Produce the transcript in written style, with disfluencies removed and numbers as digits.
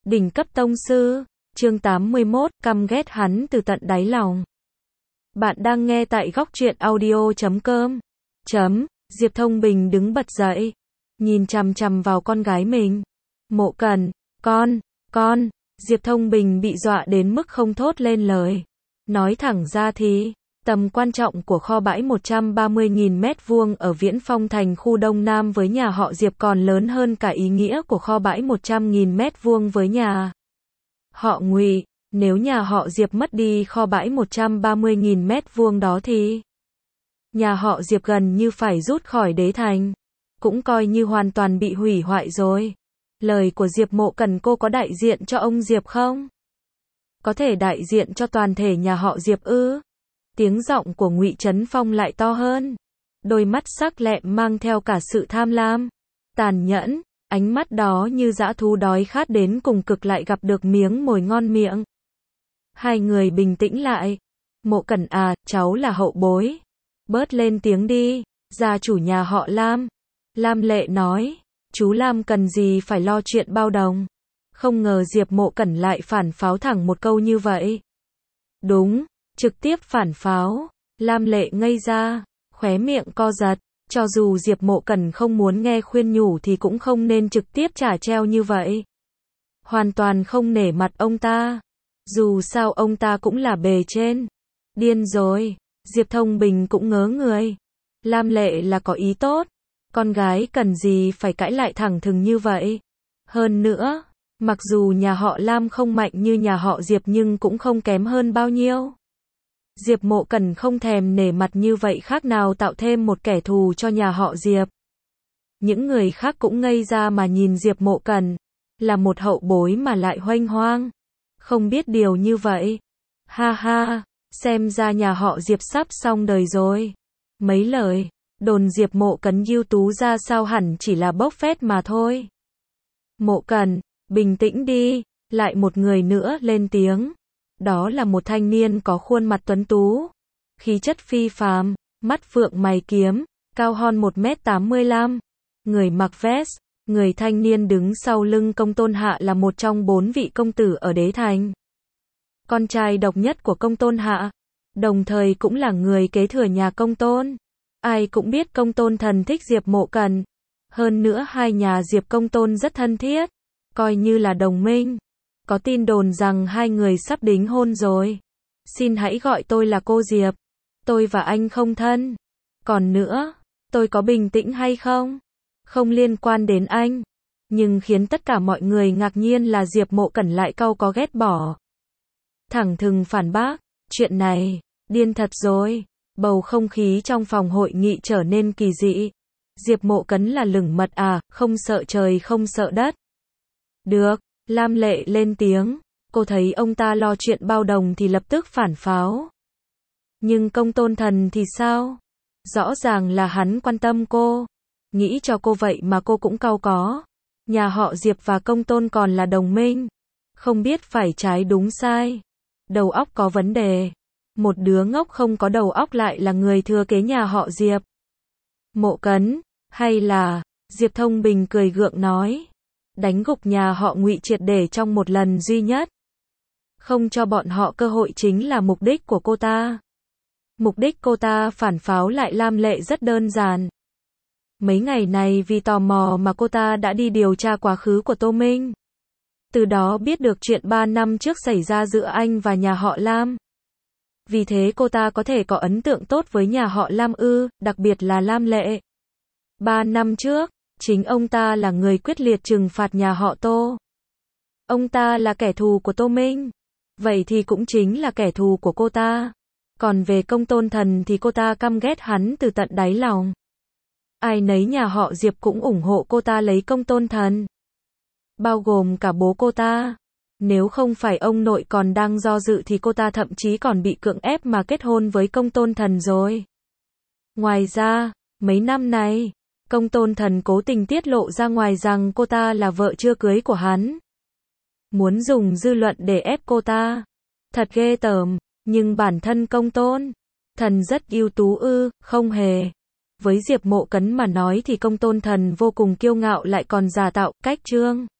Đỉnh cấp tông sư, chương 81, căm ghét hắn từ tận đáy lòng. Bạn đang nghe tại góc truyện audio.com. Diệp Thông Bình đứng bật dậy, nhìn chằm chằm vào con gái mình. Mộ Cần, con, Diệp Thông Bình bị dọa đến mức không thốt lên lời. Nói thẳng ra thì, tầm quan trọng của kho bãi 130.000 mét vuông ở Viễn Phong thành khu Đông Nam với nhà họ Diệp còn lớn hơn cả ý nghĩa của kho bãi 100.000 mét vuông với nhà họ Ngụy. Nếu nhà họ Diệp mất đi kho bãi 130.000 mét vuông đó thì nhà họ Diệp gần như phải rút khỏi đế thành, cũng coi như hoàn toàn bị hủy hoại rồi. Lời của Diệp Mộ Cần, cô có đại diện cho ông Diệp không? Có thể đại diện cho toàn thể nhà họ Diệp ư? Tiếng giọng của Ngụy Trấn Phong lại to hơn. Đôi mắt sắc lẹm mang theo cả sự tham lam, tàn nhẫn, ánh mắt đó như dã thú đói khát đến cùng cực lại gặp được miếng mồi ngon miệng. Hai người bình tĩnh lại. Mộ Cần à, cháu là hậu bối. Bớt lên tiếng đi, gia chủ nhà họ Lam. Lam Lệ nói, chú Lam cần gì phải lo chuyện bao đồng. Không ngờ Diệp Mộ Cần lại phản pháo thẳng một câu như vậy. Đúng, trực tiếp phản pháo. Lam Lệ ngây ra, khóe miệng co giật. Cho dù Diệp Mộ Cần không muốn nghe khuyên nhủ thì cũng không nên trực tiếp trả treo như vậy. Hoàn toàn không nể mặt ông ta. Dù sao ông ta cũng là bề trên. Điên rồi. Diệp Thông Bình cũng ngớ người. Lam Lệ là có ý tốt. Con gái cần gì phải cãi lại thẳng thừng như vậy. Hơn nữa, mặc dù nhà họ Lam không mạnh như nhà họ Diệp nhưng cũng không kém hơn bao nhiêu. Diệp Mộ Cần không thèm nể mặt như vậy khác nào tạo thêm một kẻ thù cho nhà họ Diệp. Những người khác cũng ngây ra mà nhìn Diệp Mộ Cần. Là một hậu bối mà lại huênh hoang. Không biết điều như vậy. Ha ha, xem ra nhà họ Diệp sắp xong đời rồi. Mấy lời đồn Diệp Mộ Cần ưu tú ra sao hẳn chỉ là bốc phét mà thôi. Mộ Cần, bình tĩnh đi. Lại một người nữa lên tiếng. Đó là một thanh niên có khuôn mặt tuấn tú, khí chất phi phàm, mắt phượng mày kiếm, cao hon 1m85. Người mặc vest, người thanh niên đứng sau lưng Công Tôn Hạ là một trong 4 vị công tử ở đế thành. Con trai độc nhất của Công Tôn Hạ, đồng thời cũng là người kế thừa nhà Công Tôn. Ai cũng biết Công Tôn Thần thích Diệp Mộ Cần. Hơn nữa hai nhà Diệp Công Tôn rất thân thiết, coi như là đồng minh. Có tin đồn rằng hai người sắp đính hôn rồi. Xin hãy gọi tôi là cô Diệp. Tôi và anh không thân. Còn nữa, tôi có bình tĩnh hay không? Không liên quan đến anh. Nhưng khiến tất cả mọi người ngạc nhiên là Diệp Mộ Cần lại cau có ghét bỏ. Thẳng thừng phản bác. Chuyện này, điên thật rồi. Bầu không khí trong phòng hội nghị trở nên kỳ dị. Diệp Mộ Cần là lửng mật à, không sợ trời không sợ đất. Được. Lam Lệ lên tiếng, cô thấy ông ta lo chuyện bao đồng thì lập tức phản pháo. Nhưng Công Tôn Thần thì sao? Rõ ràng là hắn quan tâm cô. Nghĩ cho cô vậy mà cô cũng cau có. Nhà họ Diệp và Công Tôn còn là đồng minh. Không biết phải trái đúng sai. Đầu óc có vấn đề. Một đứa ngốc không có đầu óc lại là người thừa kế nhà họ Diệp. Mộ Cần, hay là, Diệp Thông Bình cười gượng nói. Đánh gục nhà họ Ngụy triệt để trong một lần duy nhất. Không cho bọn họ cơ hội chính là mục đích của cô ta. Mục đích cô ta phản pháo lại Lam Lệ rất đơn giản. Mấy ngày này vì tò mò mà cô ta đã đi điều tra quá khứ của Tô Minh. Từ đó biết được chuyện 3 năm trước xảy ra giữa anh và nhà họ Lam. Vì thế cô ta có thể có ấn tượng tốt với nhà họ Lam ư, đặc biệt là Lam Lệ. 3 năm trước, chính ông ta là người quyết liệt trừng phạt nhà họ Tô. Ông ta là kẻ thù của Tô Minh. Vậy thì cũng chính là kẻ thù của cô ta. Còn về Công Tôn Thần thì cô ta căm ghét hắn từ tận đáy lòng. Ai nấy nhà họ Diệp cũng ủng hộ cô ta lấy Công Tôn Thần. Bao gồm cả bố cô ta. Nếu không phải ông nội còn đang do dự thì cô ta thậm chí còn bị cưỡng ép mà kết hôn với Công Tôn Thần rồi. Ngoài ra, mấy năm này, Công Tôn Thần cố tình tiết lộ ra ngoài rằng cô ta là vợ chưa cưới của hắn. Muốn dùng dư luận để ép cô ta. Thật ghê tởm, nhưng bản thân Công Tôn Thần rất ưu tú ư, không hề. Với Diệp Mộ Cần mà nói thì Công Tôn Thần vô cùng kiêu ngạo lại còn giả tạo, cách trương.